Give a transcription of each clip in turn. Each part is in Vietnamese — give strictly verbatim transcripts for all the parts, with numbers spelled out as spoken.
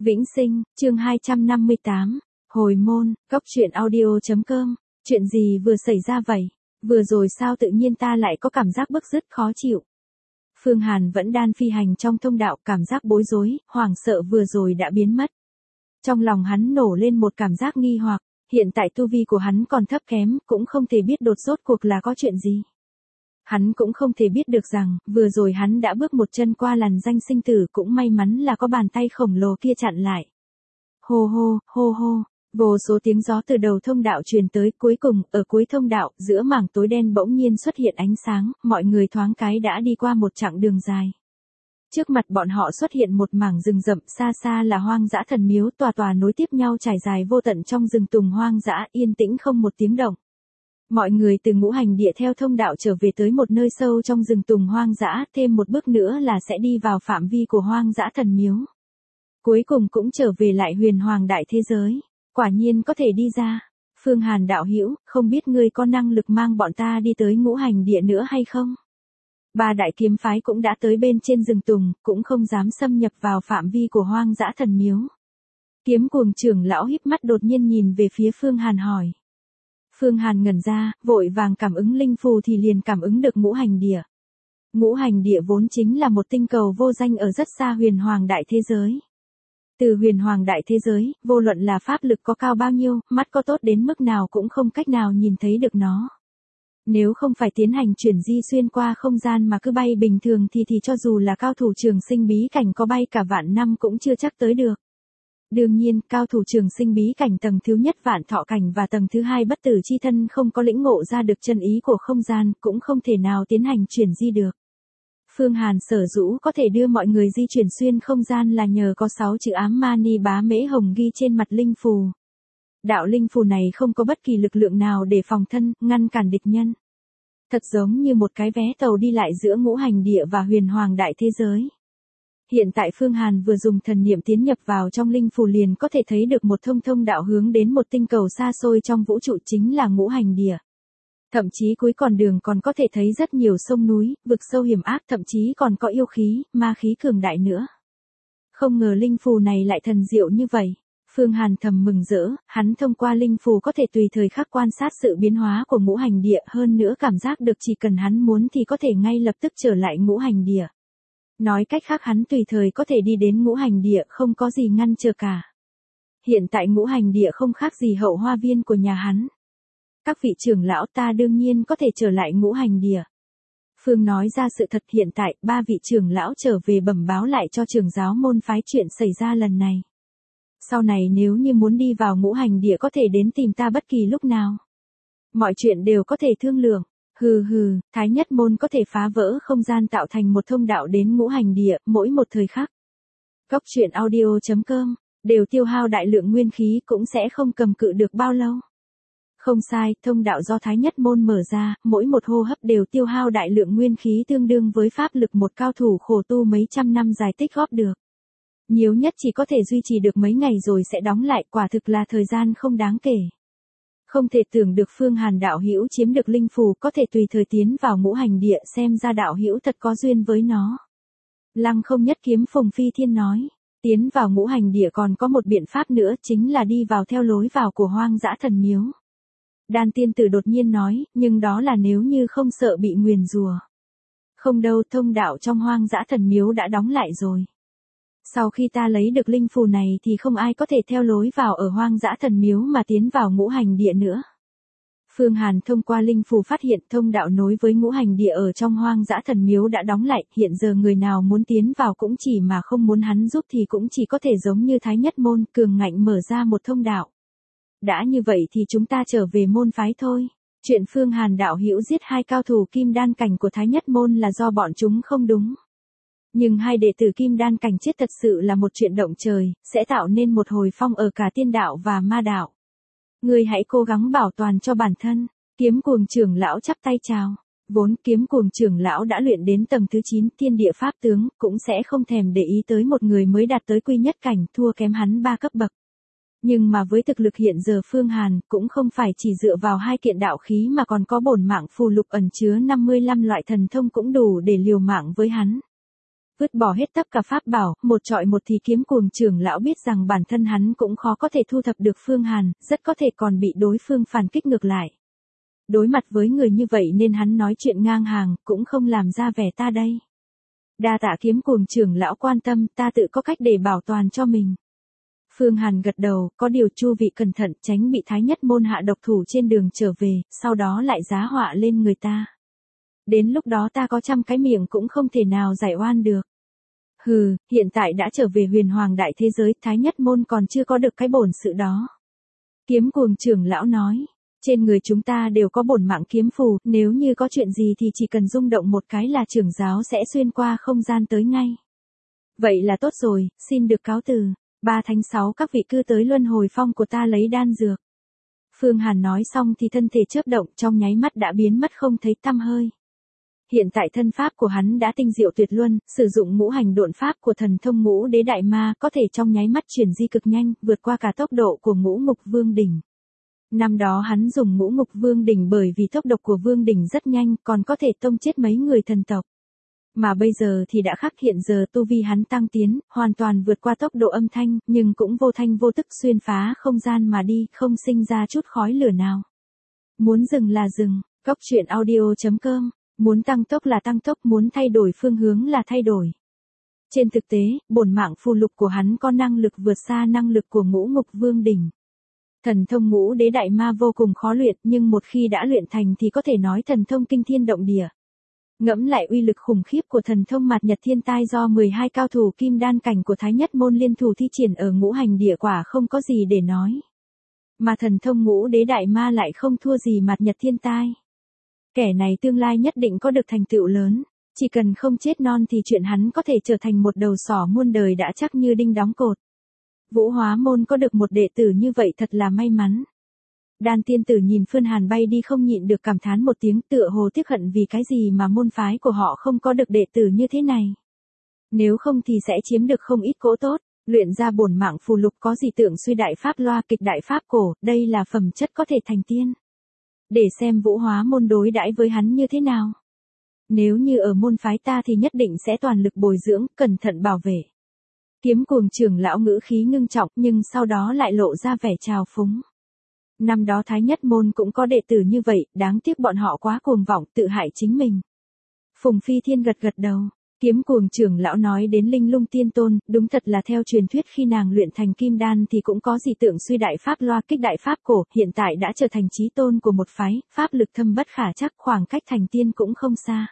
Vĩnh Sinh, chương hai trăm năm mươi tám, hồi môn, góc truyện audio.com, chuyện gì vừa xảy ra vậy? Vừa rồi sao tự nhiên ta lại có cảm giác bức rứt khó chịu? Phương Hàn vẫn đang phi hành trong thông đạo, cảm giác bối rối, hoảng sợ vừa rồi đã biến mất. Trong lòng hắn nổ lên một cảm giác nghi hoặc, hiện tại tu vi của hắn còn thấp kém, cũng không thể biết đột rốt cuộc là có chuyện gì. Hắn cũng không thể biết được rằng, vừa rồi hắn đã bước một chân qua làn danh sinh tử, cũng may mắn là có bàn tay khổng lồ kia chặn lại. Hô hô, hô hô, vô số tiếng gió từ đầu thông đạo truyền tới, cuối cùng, ở cuối thông đạo, giữa mảng tối đen bỗng nhiên xuất hiện ánh sáng, mọi người thoáng cái đã đi qua một chặng đường dài. Trước mặt bọn họ xuất hiện một mảng rừng rậm, xa xa là Hoang Dã Thần Miếu, tòa tòa nối tiếp nhau trải dài vô tận trong rừng tùng hoang dã, yên tĩnh không một tiếng động. Mọi người từ ngũ hành địa theo thông đạo trở về tới một nơi sâu trong rừng tùng hoang dã, thêm một bước nữa là sẽ đi vào phạm vi của Hoang Dã Thần Miếu. Cuối cùng cũng trở về lại huyền hoàng đại thế giới, quả nhiên có thể đi ra. Phương Hàn đạo hữu, không biết ngươi có năng lực mang bọn ta đi tới ngũ hành địa nữa hay không? Ba đại kiếm phái cũng đã tới bên trên rừng tùng, cũng không dám xâm nhập vào phạm vi của Hoang Dã Thần Miếu. Kiếm Cuồng trưởng lão híp mắt đột nhiên nhìn về phía Phương Hàn hỏi. Phương Hàn ngẩn ra, vội vàng cảm ứng linh phù thì liền cảm ứng được ngũ hành địa. Ngũ hành địa vốn chính là một tinh cầu vô danh ở rất xa huyền hoàng đại thế giới. Từ huyền hoàng đại thế giới, vô luận là pháp lực có cao bao nhiêu, mắt có tốt đến mức nào cũng không cách nào nhìn thấy được nó. Nếu không phải tiến hành chuyển di xuyên qua không gian mà cứ bay bình thường thì thì cho dù là cao thủ trường sinh bí cảnh có bay cả vạn năm cũng chưa chắc tới được. Đương nhiên, cao thủ trường sinh bí cảnh tầng thứ nhất vạn thọ cảnh và tầng thứ hai bất tử chi thân không có lĩnh ngộ ra được chân ý của không gian, cũng không thể nào tiến hành chuyển di được. Phương Hàn sở dũ có thể đưa mọi người di chuyển xuyên không gian là nhờ có sáu chữ ám ma ni bá mễ hồng ghi trên mặt linh phù. Đạo linh phù này không có bất kỳ lực lượng nào để phòng thân, ngăn cản địch nhân. Thật giống như một cái vé tàu đi lại giữa ngũ hành địa và huyền hoàng đại thế giới. Hiện tại Phương Hàn vừa dùng thần niệm tiến nhập vào trong linh phù liền có thể thấy được một thông thông đạo hướng đến một tinh cầu xa xôi trong vũ trụ, chính là ngũ hành địa. Thậm chí cuối con đường còn có thể thấy rất nhiều sông núi, vực sâu hiểm ác, thậm chí còn có yêu khí, ma khí cường đại nữa. Không ngờ linh phù này lại thần diệu như vậy. Phương Hàn thầm mừng rỡ, hắn thông qua linh phù có thể tùy thời khắc quan sát sự biến hóa của ngũ hành địa, hơn nữa cảm giác được chỉ cần hắn muốn thì có thể ngay lập tức trở lại ngũ hành địa. Nói cách khác hắn tùy thời có thể đi đến ngũ hành địa, không có gì ngăn trở cả. Hiện tại ngũ hành địa không khác gì hậu hoa viên của nhà hắn. Các vị trưởng lão, ta đương nhiên có thể trở lại ngũ hành địa. Phương nói ra sự thật, hiện tại ba vị trưởng lão trở về bẩm báo lại cho trưởng giáo môn phái chuyện xảy ra lần này. Sau này nếu như muốn đi vào ngũ hành địa có thể đến tìm ta bất kỳ lúc nào. Mọi chuyện đều có thể thương lượng. Hừ hừ, Thái Nhất Môn có thể phá vỡ không gian tạo thành một thông đạo đến ngũ hành địa, mỗi một thời khắc. Góc truyện audio.com, đều tiêu hao đại lượng nguyên khí cũng sẽ không cầm cự được bao lâu. Không sai, thông đạo do Thái Nhất Môn mở ra, mỗi một hô hấp đều tiêu hao đại lượng nguyên khí tương đương với pháp lực một cao thủ khổ tu mấy trăm năm dài tích góp được. Nhiều nhất chỉ có thể duy trì được mấy ngày rồi sẽ đóng lại, quả thực là thời gian không đáng kể. Không thể tưởng được Phương Hàn đạo hữu chiếm được linh phù có thể tùy thời tiến vào ngũ hành địa, xem ra đạo hữu thật có duyên với nó. Lăng Không Nhất Kiếm Phùng Phi Thiên nói, tiến vào ngũ hành địa còn có một biện pháp nữa, chính là đi vào theo lối vào của Hoang Dã Thần Miếu. Đan tiên tử đột nhiên nói, nhưng đó là nếu như không sợ bị nguyền rủa. Không đâu, thông đạo trong Hoang Dã Thần Miếu đã đóng lại rồi. Sau khi ta lấy được linh phù này thì không ai có thể theo lối vào ở Hoang Dã Thần Miếu mà tiến vào ngũ hành địa nữa. Phương Hàn thông qua linh phù phát hiện thông đạo nối với ngũ hành địa ở trong Hoang Dã Thần Miếu đã đóng lại, hiện giờ người nào muốn tiến vào cũng chỉ mà không muốn hắn giúp thì cũng chỉ có thể giống như Thái Nhất Môn, cường ngạnh mở ra một thông đạo. Đã như vậy thì chúng ta trở về môn phái thôi. Chuyện Phương Hàn đạo hữu giết hai cao thủ kim đan cảnh của Thái Nhất Môn là do bọn chúng không đúng. Nhưng hai đệ tử kim đan cảnh chết thật sự là một chuyện động trời, sẽ tạo nên một hồi phong ở cả tiên đạo và ma đạo. Ngươi hãy cố gắng bảo toàn cho bản thân. Kiếm Cuồng trưởng lão chắp tay chào. Vốn Kiếm Cuồng trưởng lão đã luyện đến tầng thứ chín tiên địa pháp tướng, cũng sẽ không thèm để ý tới một người mới đạt tới quy nhất cảnh, thua kém hắn ba cấp bậc. Nhưng mà với thực lực hiện giờ Phương Hàn, cũng không phải chỉ dựa vào hai kiện đạo khí mà còn có bổn mạng phù lục ẩn chứa năm mươi lăm loại thần thông cũng đủ để liều mạng với hắn. Vứt bỏ hết tất cả pháp bảo, một trọi một thì kiếm cuồng trưởng lão biết rằng bản thân hắn cũng khó có thể thu thập được Phương Hàn, rất có thể còn bị đối phương phản kích ngược lại. Đối mặt với người như vậy nên hắn nói chuyện ngang hàng, cũng không làm ra vẻ ta đây. Đa tạ kiếm cuồng trưởng lão quan tâm, ta tự có cách để bảo toàn cho mình. Phương Hàn gật đầu, có điều chu vị cẩn thận, tránh bị Thái Nhất môn hạ độc thủ trên đường trở về, sau đó lại giá họa lên người ta. Đến lúc đó ta có trăm cái miệng cũng không thể nào giải oan được. Hừ, hiện tại đã trở về huyền hoàng đại thế giới, Thái Nhất môn còn chưa có được cái bổn sự đó. Kiếm cuồng trưởng lão nói, trên người chúng ta đều có bổn mạng kiếm phù, nếu như có chuyện gì thì chỉ cần rung động một cái là trưởng giáo sẽ xuyên qua không gian tới ngay. Vậy là tốt rồi, xin được cáo từ. Ba thánh sáu các vị cứ tới luân hồi phong của ta lấy đan dược. Phương Hàn nói xong thì thân thể chớp động, trong nháy mắt đã biến mất không thấy tăm hơi. Hiện tại thân pháp của hắn đã tinh diệu tuyệt luân, sử dụng ngũ hành độn pháp của thần thông ngũ đế đại ma, có thể trong nháy mắt chuyển di cực nhanh, vượt qua cả tốc độ của ngũ ngục vương đỉnh. Năm đó hắn dùng ngũ ngục vương đỉnh bởi vì tốc độ của vương đỉnh rất nhanh, còn có thể tông chết mấy người thần tộc. Mà bây giờ thì đã khác, hiện giờ tu vi hắn tăng tiến, hoàn toàn vượt qua tốc độ âm thanh, nhưng cũng vô thanh vô tức xuyên phá không gian mà đi, không sinh ra chút khói lửa nào. Muốn dừng là dừng, Cốc Truyện Audio chấm com, muốn tăng tốc là tăng tốc, muốn thay đổi phương hướng là thay đổi. Trên thực tế, bổn mạng phù lục của hắn có năng lực vượt xa năng lực của ngũ ngục vương đỉnh. Thần thông ngũ đế đại ma vô cùng khó luyện, nhưng một khi đã luyện thành thì có thể nói thần thông kinh thiên động địa. Ngẫm lại uy lực khủng khiếp của thần thông mạt nhật thiên tai do mười hai cao thủ kim đan cảnh của Thái Nhất môn liên thủ thi triển ở ngũ hành địa quả không có gì để nói. Mà thần thông ngũ đế đại ma lại không thua gì mạt nhật thiên tai. Kẻ này tương lai nhất định có được thành tựu lớn, chỉ cần không chết non thì chuyện hắn có thể trở thành một đầu sỏ muôn đời đã chắc như đinh đóng cột. Vũ Hóa môn có được một đệ tử như vậy thật là may mắn. Đan tiên tử nhìn Phương Hàn bay đi không nhịn được cảm thán một tiếng, tựa hồ tiếc hận vì cái gì mà môn phái của họ không có được đệ tử như thế này. Nếu không thì sẽ chiếm được không ít cỗ tốt, luyện ra bổn mạng phù lục có gì tượng suy đại pháp loa kịch đại pháp cổ, đây là phẩm chất có thể thành tiên. Để xem Vũ Hóa môn đối đãi với hắn như thế nào. Nếu như ở môn phái ta thì nhất định sẽ toàn lực bồi dưỡng, cẩn thận bảo vệ. Kiếm cuồng trưởng lão ngữ khí ngưng trọng nhưng sau đó lại lộ ra vẻ trào phúng. Năm đó Thái Nhất môn cũng có đệ tử như vậy, đáng tiếc bọn họ quá cuồng vọng, tự hại chính mình. Phùng Phi Thiên gật gật đầu. Kiếm cuồng trưởng lão nói đến Linh Lung Tiên Tôn, đúng thật là theo truyền thuyết khi nàng luyện thành kim đan thì cũng có dị tượng suy đại pháp loa kích đại pháp cổ, hiện tại đã trở thành chí tôn của một phái, pháp lực thâm bất khả trắc, khoảng cách thành tiên cũng không xa.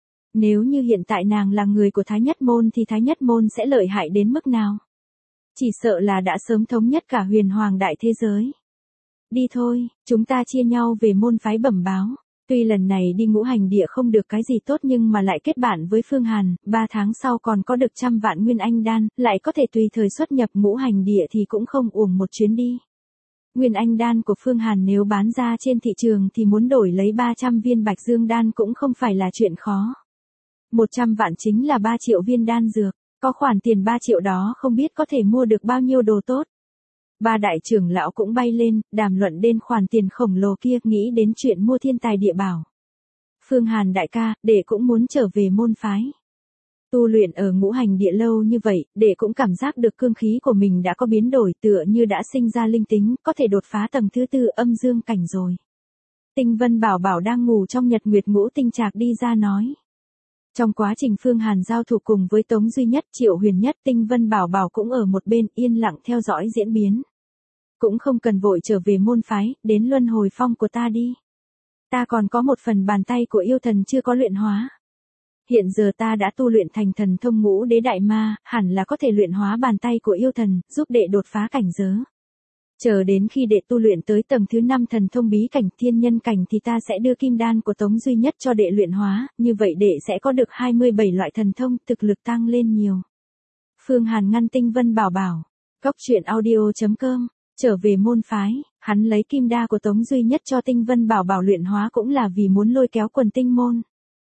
Nếu như hiện tại nàng là người của Thái Nhất môn thì Thái Nhất môn sẽ lợi hại đến mức nào? Chỉ sợ là đã sớm thống nhất cả huyền hoàng đại thế giới. Đi thôi, chúng ta chia nhau về môn phái bẩm báo. Tuy lần này đi ngũ hành địa không được cái gì tốt nhưng mà lại kết bạn với Phương Hàn, ba tháng sau còn có được trăm vạn nguyên anh đan, lại có thể tùy thời xuất nhập ngũ hành địa thì cũng không uổng một chuyến đi. Nguyên anh đan của Phương Hàn nếu bán ra trên thị trường thì muốn đổi lấy ba trăm viên bạch dương đan cũng không phải là chuyện khó. một trăm vạn chính là ba triệu viên đan dược, có khoản tiền ba triệu đó không biết có thể mua được bao nhiêu đồ tốt. Ba đại trưởng lão cũng bay lên, đàm luận đến khoản tiền khổng lồ kia, nghĩ đến chuyện mua thiên tài địa bảo. Phương Hàn đại ca, đệ cũng muốn trở về môn phái. Tu luyện ở ngũ hành địa lâu như vậy, đệ cũng cảm giác được cương khí của mình đã có biến đổi, tựa như đã sinh ra linh tính, có thể đột phá tầng thứ tư âm dương cảnh rồi. Tinh Vân Bảo Bảo đang ngủ trong nhật nguyệt ngũ tinh trạc đi ra nói. Trong quá trình Phương Hàn giao thủ cùng với Tống Duy Nhất, Triệu Huyền Nhất, Tinh Vân Bảo Bảo cũng ở một bên yên lặng theo dõi diễn biến. Cũng không cần vội trở về môn phái, đến luân hồi phong của ta đi. Ta còn có một phần bàn tay của yêu thần chưa có luyện hóa. Hiện giờ ta đã tu luyện thành thần thông ngũ đế đại ma, hẳn là có thể luyện hóa bàn tay của yêu thần, giúp đệ đột phá cảnh giới. Chờ đến khi đệ tu luyện tới tầng thứ năm thần thông bí cảnh thiên nhân cảnh thì ta sẽ đưa kim đan của Tống Duy Nhất cho đệ luyện hóa, như vậy đệ sẽ có được hai mươi bảy loại thần thông, thực lực tăng lên nhiều. Phương Hàn ngăn Tinh Vân Bảo Bảo. Cốc Truyện Audio chấm com, trở về môn phái, hắn lấy kim đa của Tống Duy Nhất cho Tinh Vân Bảo Bảo luyện hóa cũng là vì muốn lôi kéo quần tinh môn.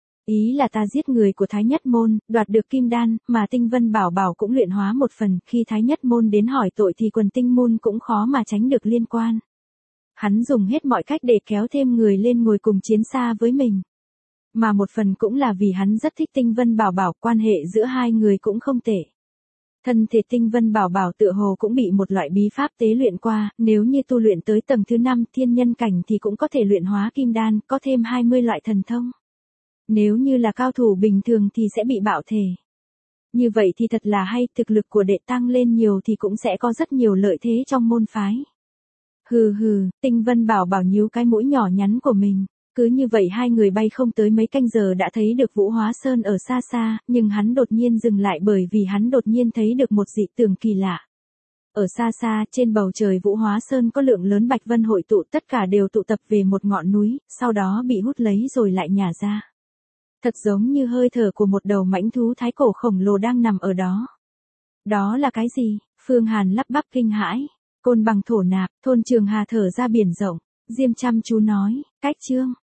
Ý là ta giết người của Thái Nhất môn, đoạt được kim đan, mà Tinh Vân Bảo Bảo cũng luyện hóa một phần, khi Thái Nhất môn đến hỏi tội thì quần tinh môn cũng khó mà tránh được liên quan. Hắn dùng hết mọi cách để kéo thêm người lên ngồi cùng chiến xa với mình. Mà một phần cũng là vì hắn rất thích Tinh Vân Bảo Bảo, quan hệ giữa hai người cũng không tệ. Thân thể Tinh Vân Bảo Bảo tựa hồ cũng bị một loại bí pháp tế luyện qua, nếu như tu luyện tới tầng thứ năm thiên nhân cảnh thì cũng có thể luyện hóa kim đan, có thêm hai mươi loại thần thông. Nếu như là cao thủ bình thường thì sẽ bị bạo thể. Như vậy thì thật là hay, thực lực của đệ tăng lên nhiều thì cũng sẽ có rất nhiều lợi thế trong môn phái. Hừ hừ, Tinh Vân Bảo Bảo nhíu cái mũi nhỏ nhắn của mình. Cứ như vậy hai người bay không tới mấy canh giờ đã thấy được Vũ Hóa Sơn ở xa xa, nhưng hắn đột nhiên dừng lại bởi vì hắn đột nhiên thấy được một dị tượng kỳ lạ. Ở xa xa, trên bầu trời Vũ Hóa Sơn có lượng lớn bạch vân hội tụ, tất cả đều tụ tập về một ngọn núi, sau đó bị hút lấy rồi lại nhả ra. Thật giống như hơi thở của một đầu mãnh thú thái cổ khổng lồ đang nằm ở đó. Đó là cái gì? Phương Hàn lắp bắp kinh hãi. Côn Bằng thổ nạp, thôn Trường Hà thở ra biển rộng, Diêm chăm chú nói, cách chương.